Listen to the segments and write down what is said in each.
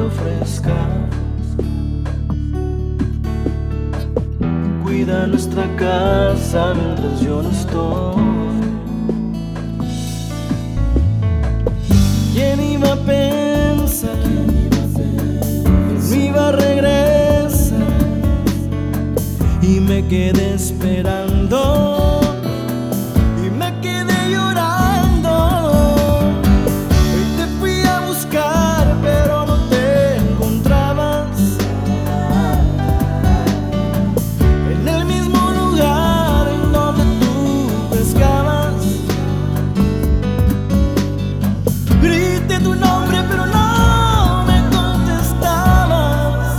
ofrezcas. Cuida nuestra casa mientras yo no estoy. ¿Quién iba a pensar que me iba a regresar? Y me quedé esperando y me quedé llorando. Hoy te fui a buscar pero no te encontrabas en el mismo lugar en donde tú pescabas. Grité tu nombre pero no me contestabas.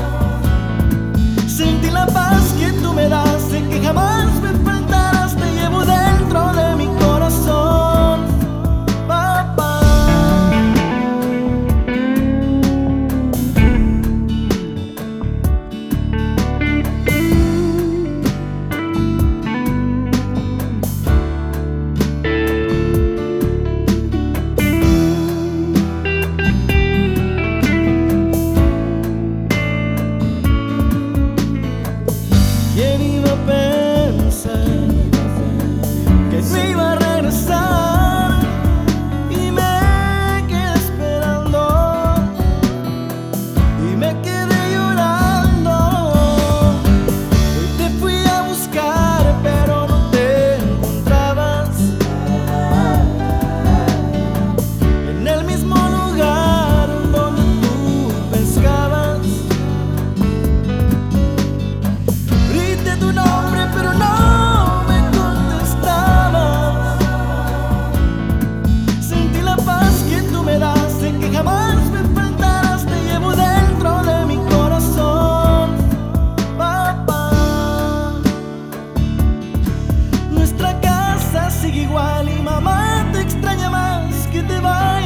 Sentí la paz que tú me das, sé que jamás me faltarás, te llevo dentro de mi corazón, papá. ¿Quién iba a pensar que me iba a regresar? Y me quedé esperando y me quedé llorando. Hoy te fui a buscar pero no te encontrabas en el mismo lugar donde tú pescabas. Grité tu nombre pero no me contestabas. Sentí la paz que tú me das, sé que jamás me faltarás, te llevo dentro de mi corazón, papá. Nuestra casa sigue igual y mamá te extraña más que te va.